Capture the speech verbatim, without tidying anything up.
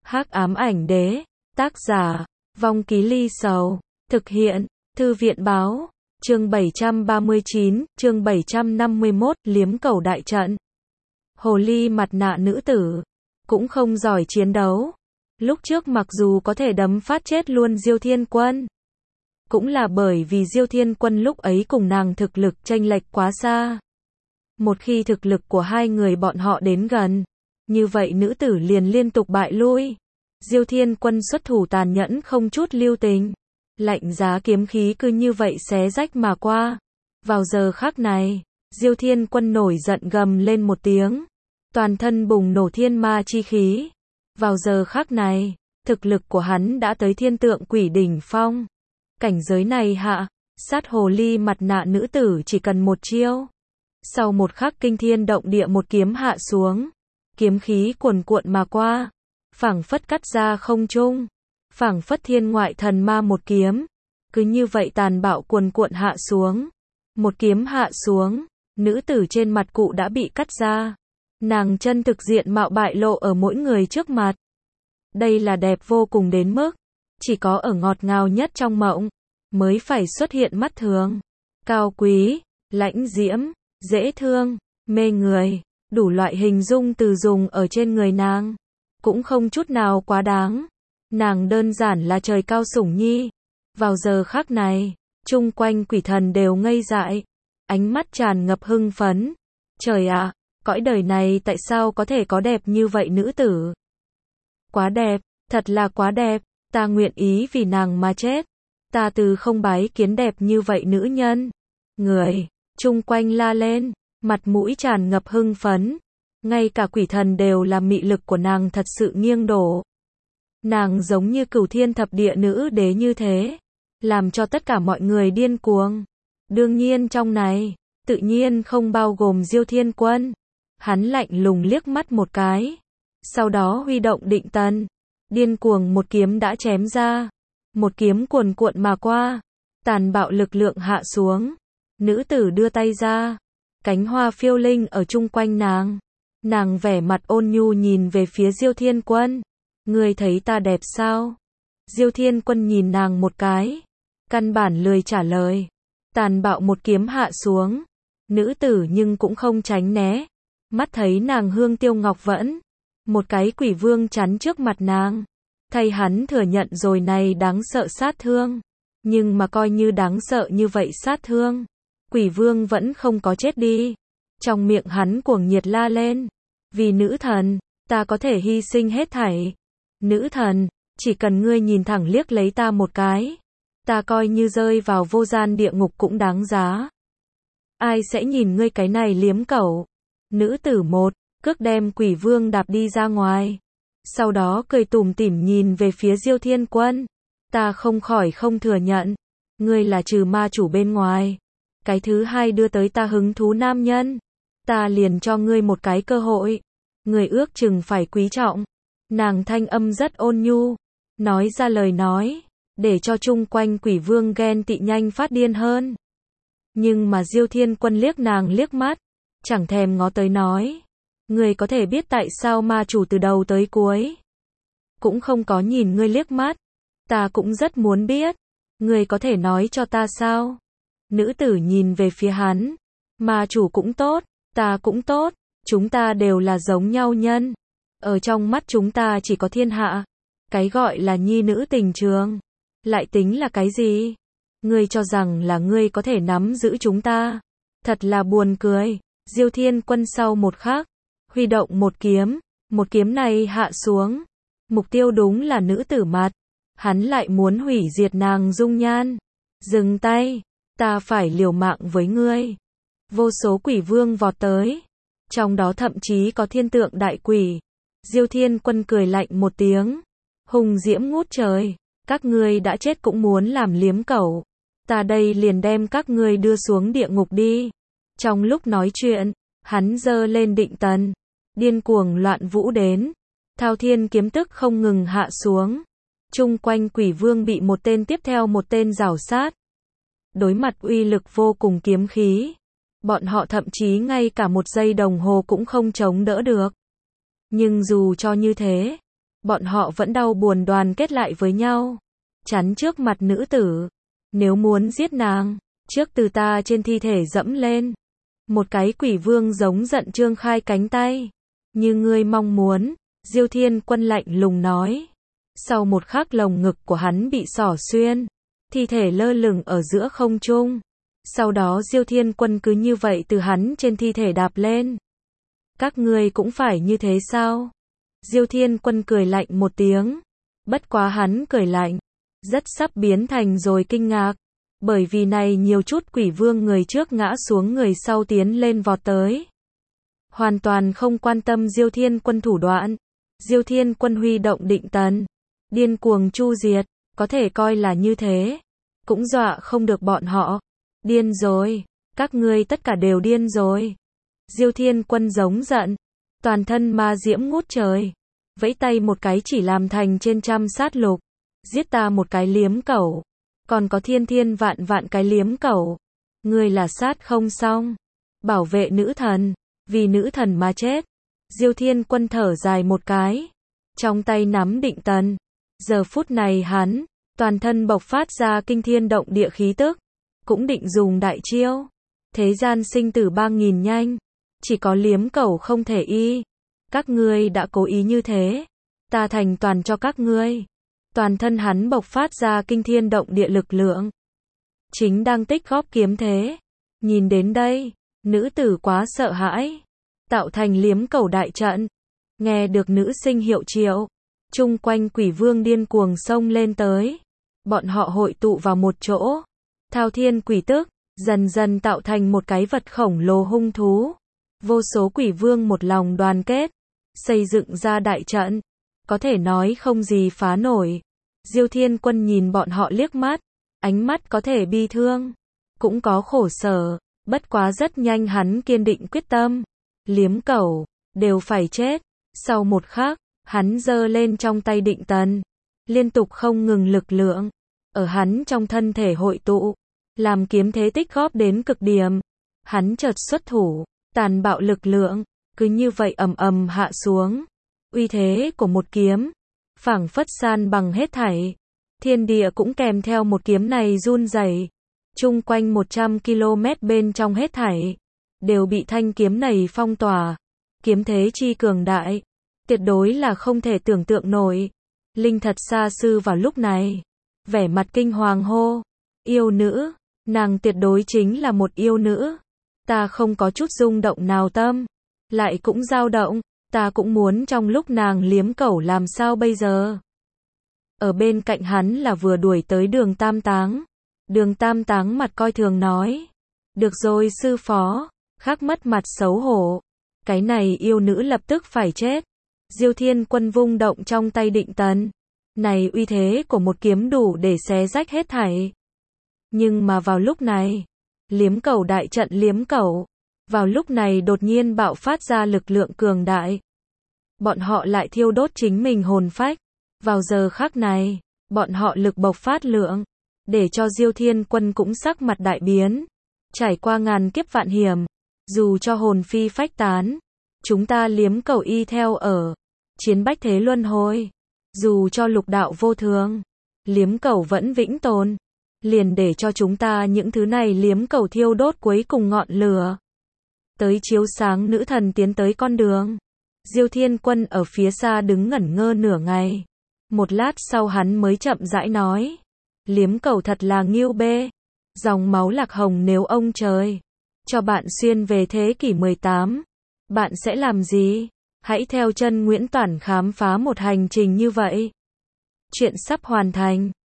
Hắc ám ảnh đế, tác giả, Vong Ký Ly Sầu, thực hiện, Thư viện báo, chương bảy trăm ba mươi chín, chương bảy trăm năm mươi mốt, liếm cầu đại trận. Hồ ly mặt nạ nữ tử, cũng không giỏi chiến đấu. Lúc trước mặc dù có thể đấm phát chết luôn Diêu Thiên Quân, cũng là bởi vì Diêu Thiên Quân lúc ấy cùng nàng thực lực chênh lệch quá xa. Một khi thực lực của hai người bọn họ đến gần, như vậy nữ tử liền liên tục bại lui. Diêu Thiên Quân xuất thủ tàn nhẫn không chút lưu tình, lạnh giá kiếm khí cứ như vậy xé rách mà qua. Vào giờ khắc này, Diêu Thiên Quân nổi giận gầm lên một tiếng, toàn thân bùng nổ thiên ma chi khí. Vào giờ khắc này, thực lực của hắn đã tới thiên tượng quỷ đỉnh phong. Cảnh giới này hạ, sát hồ ly mặt nạ nữ tử chỉ cần một chiêu. Sau một khắc kinh thiên động địa một kiếm hạ xuống, kiếm khí cuồn cuộn mà qua, phảng phất cắt ra không trung, phảng phất thiên ngoại thần ma một kiếm, cứ như vậy tàn bạo cuồn cuộn hạ xuống. Một kiếm hạ xuống, nữ tử trên mặt cụ đã bị cắt ra, nàng chân thực diện mạo bại lộ ở mỗi người trước mặt. Đây là đẹp vô cùng đến mức, chỉ có ở ngọt ngào nhất trong mộng, mới phải xuất hiện mắt thường. Cao quý, lãnh diễm, dễ thương, mê người, đủ loại hình dung từ dùng ở trên người nàng, cũng không chút nào quá đáng. Nàng đơn giản là trời cao sủng nhi. Vào giờ khắc này, chung quanh quỷ thần đều ngây dại, ánh mắt tràn ngập hưng phấn. Trời ạ, cõi đời này tại sao có thể có đẹp như vậy nữ tử? Quá đẹp, thật là quá đẹp, ta nguyện ý vì nàng mà chết. Ta từ không bái kiến đẹp như vậy nữ nhân. Người chung quanh la lên, mặt mũi tràn ngập hưng phấn. Ngay cả quỷ thần đều là mị lực của nàng thật sự nghiêng đổ. Nàng giống như cửu thiên thập địa nữ đế như thế, làm cho tất cả mọi người điên cuồng. Đương nhiên trong này, tự nhiên không bao gồm Diêu Thiên Quân. Hắn lạnh lùng liếc mắt một cái, sau đó huy động định tần, điên cuồng một kiếm đã chém ra. Một kiếm cuồn cuộn mà qua, tàn bạo lực lượng hạ xuống. Nữ tử đưa tay ra, cánh hoa phiêu linh ở chung quanh nàng. Nàng vẻ mặt ôn nhu nhìn về phía Diêu Thiên Quân. Ngươi thấy ta đẹp sao? Diêu Thiên Quân nhìn nàng một cái, căn bản lười trả lời. Tàn bạo một kiếm hạ xuống, nữ tử nhưng cũng không tránh né. Mắt thấy nàng hương tiêu ngọc vẫn, một cái quỷ vương chắn trước mặt nàng. Thay hắn thừa nhận rồi này đáng sợ sát thương. Nhưng mà coi như đáng sợ như vậy sát thương, quỷ vương vẫn không có chết đi. Trong miệng hắn cuồng nhiệt la lên. Vì nữ thần, ta có thể hy sinh hết thảy. Nữ thần, chỉ cần ngươi nhìn thẳng liếc lấy ta một cái, ta coi như rơi vào vô gian địa ngục cũng đáng giá. Ai sẽ nhìn ngươi cái này liếm cẩu? Nữ tử một cước đem quỷ vương đạp đi ra ngoài. Sau đó cười tủm tỉm nhìn về phía Diêu Thiên Quân. Ta không khỏi không thừa nhận, ngươi là trừ ma chủ bên ngoài, cái thứ hai đưa tới ta hứng thú nam nhân. Ta liền cho ngươi một cái cơ hội, ngươi ước chừng phải quý trọng. Nàng thanh âm rất ôn nhu, nói ra lời nói, để cho chung quanh quỷ vương ghen tị nhanh phát điên hơn. Nhưng mà Diêu Thiên Quân liếc nàng liếc mắt, chẳng thèm ngó tới nói. Ngươi có thể biết tại sao ma chủ từ đầu tới cuối cũng không có nhìn ngươi liếc mắt? Ta cũng rất muốn biết. Ngươi có thể nói cho ta sao? Nữ tử nhìn về phía hắn. Ma chủ cũng tốt, ta cũng tốt, chúng ta đều là giống nhau nhân. Ở trong mắt chúng ta chỉ có thiên hạ. Cái gọi là nhi nữ tình trường, lại tính là cái gì? Ngươi cho rằng là ngươi có thể nắm giữ chúng ta? Thật là buồn cười. Diêu Thiên Quân sau một khắc, huy động một kiếm. Một kiếm này hạ xuống, mục tiêu đúng là nữ tử mặt. Hắn lại muốn hủy diệt nàng dung nhan. Dừng tay, ta phải liều mạng với ngươi. Vô số quỷ vương vọt tới, trong đó thậm chí có thiên tượng đại quỷ. Diêu Thiên Quân cười lạnh một tiếng, hùng diễm ngút trời. Các ngươi đã chết cũng muốn làm liếm cẩu, ta đây liền đem các ngươi đưa xuống địa ngục đi. Trong lúc nói chuyện, hắn giơ lên định tần, điên cuồng loạn vũ đến. Thao thiên kiếm tức không ngừng hạ xuống. Chung quanh quỷ vương bị một tên tiếp theo một tên rảo sát. Đối mặt uy lực vô cùng kiếm khí, bọn họ thậm chí ngay cả một giây đồng hồ cũng không chống đỡ được. Nhưng dù cho như thế, bọn họ vẫn đau buồn đoàn kết lại với nhau, chắn trước mặt nữ tử. Nếu muốn giết nàng, trước từ ta trên thi thể dẫm lên. Một cái quỷ vương giống giận trương khai cánh tay. Như ngươi mong muốn, Diêu Thiên Quân lạnh lùng nói. Sau một khắc lồng ngực của hắn bị xỏ xuyên, thi thể lơ lửng ở giữa không trung. Sau đó Diêu Thiên Quân cứ như vậy từ hắn trên thi thể đạp lên. Các ngươi cũng phải như thế sao? Diêu Thiên Quân cười lạnh một tiếng. Bất quá hắn cười lạnh, rất sắp biến thành rồi kinh ngạc. Bởi vì này nhiều chút quỷ vương người trước ngã xuống người sau tiến lên vọt tới. Hoàn toàn không quan tâm Diêu Thiên Quân thủ đoạn. Diêu Thiên Quân huy động định tần, điên cuồng chu diệt, có thể coi là như thế. Cũng dọa không được bọn họ. Điên rồi, các ngươi tất cả đều điên rồi. Diêu Thiên Quân giống giận, toàn thân ma diễm ngút trời. Vẫy tay một cái chỉ làm thành trên trăm sát lục. Giết ta một cái liếm cẩu. Còn có thiên thiên vạn vạn cái liếm cẩu. Ngươi là sát không xong. Bảo vệ nữ thần. Vì nữ thần mà chết. Diêu Thiên Quân thở dài một cái. Trong tay nắm định tần. Giờ phút này hắn, toàn thân bộc phát ra kinh thiên động địa khí tức. Cũng định dùng đại chiêu. Thế gian sinh tử ba nghìn nhanh. Chỉ có liếm cẩu không thể y. Các ngươi đã cố ý như thế. Ta thành toàn cho các ngươi. Toàn thân hắn bộc phát ra kinh thiên động địa lực lượng. Chính đang tích góp kiếm thế. Nhìn đến đây, nữ tử quá sợ hãi. Tạo thành liếm cẩu đại trận. Nghe được nữ sinh hiệu triệu. Chung quanh quỷ vương điên cuồng xông lên tới. Bọn họ hội tụ vào một chỗ. Thao thiên quỷ tức, dần dần tạo thành một cái vật khổng lồ hung thú. Vô số quỷ vương một lòng đoàn kết. Xây dựng ra đại trận. Có thể nói không gì phá nổi. Diêu Thiên Quân nhìn bọn họ liếc mắt. Ánh mắt có thể bi thương. Cũng có khổ sở. Bất quá rất nhanh hắn kiên định quyết tâm. Liếm cẩu, đều phải chết. Sau một khắc, hắn giơ lên trong tay định tần. Liên tục không ngừng lực lượng. Ở hắn trong thân thể hội tụ. Làm kiếm thế tích góp đến cực điểm. Hắn chợt xuất thủ. Tàn bạo lực lượng. Cứ như vậy ầm ầm hạ xuống. Uy thế của một kiếm. Phảng phất san bằng hết thảy. Thiên địa cũng kèm theo một kiếm này run rẩy. Chung quanh một trăm ki lô mét bên trong hết thảy. Đều bị thanh kiếm này phong tỏa. Kiếm thế chi cường đại. Tuyệt đối là không thể tưởng tượng nổi. Linh Thật Sa Sư vào lúc này. Vẻ mặt kinh hoàng hô. Yêu nữ. Nàng tuyệt đối chính là một yêu nữ. Ta không có chút rung động nào tâm. Lại cũng dao động. Ta cũng muốn trong lúc nàng liếm cẩu làm sao bây giờ. Ở bên cạnh hắn là vừa đuổi tới Đường Tam Táng. Đường Tam Táng mặt coi thường nói. Được rồi sư phó. Khắc mất mặt xấu hổ. Cái này yêu nữ lập tức phải chết. Diêu Thiên Quân vung động trong tay định tần. Này uy thế của một kiếm đủ để xé rách hết thảy. Nhưng mà vào lúc này, liếm cẩu đại trận liếm cẩu. Vào lúc này đột nhiên bạo phát ra lực lượng cường đại. Bọn họ lại thiêu đốt chính mình hồn phách. Vào giờ khắc này, bọn họ lực bộc phát lượng. Để cho Diêu Thiên Quân cũng sắc mặt đại biến. Trải qua ngàn kiếp vạn hiểm. Dù cho hồn phi phách tán. Chúng ta liếm cẩu y theo ở. Chiến bách thế luân hồi. Dù cho lục đạo vô thường. Liếm cẩu vẫn vĩnh tồn. Liền để cho chúng ta những thứ này liếm cẩu thiêu đốt cuối cùng ngọn lửa. Tới chiếu sáng nữ thần tiến tới con đường. Diêu Thiên Quân ở phía xa đứng ngẩn ngơ nửa ngày. Một lát sau hắn mới chậm rãi nói. Liếm cẩu thật là nghiêu bê. Dòng máu lạc hồng nếu ông trời cho bạn xuyên về thế kỷ mười tám. Bạn sẽ làm gì? Hãy theo chân Nguyễn Toản khám phá một hành trình như vậy. Chuyện sắp hoàn thành.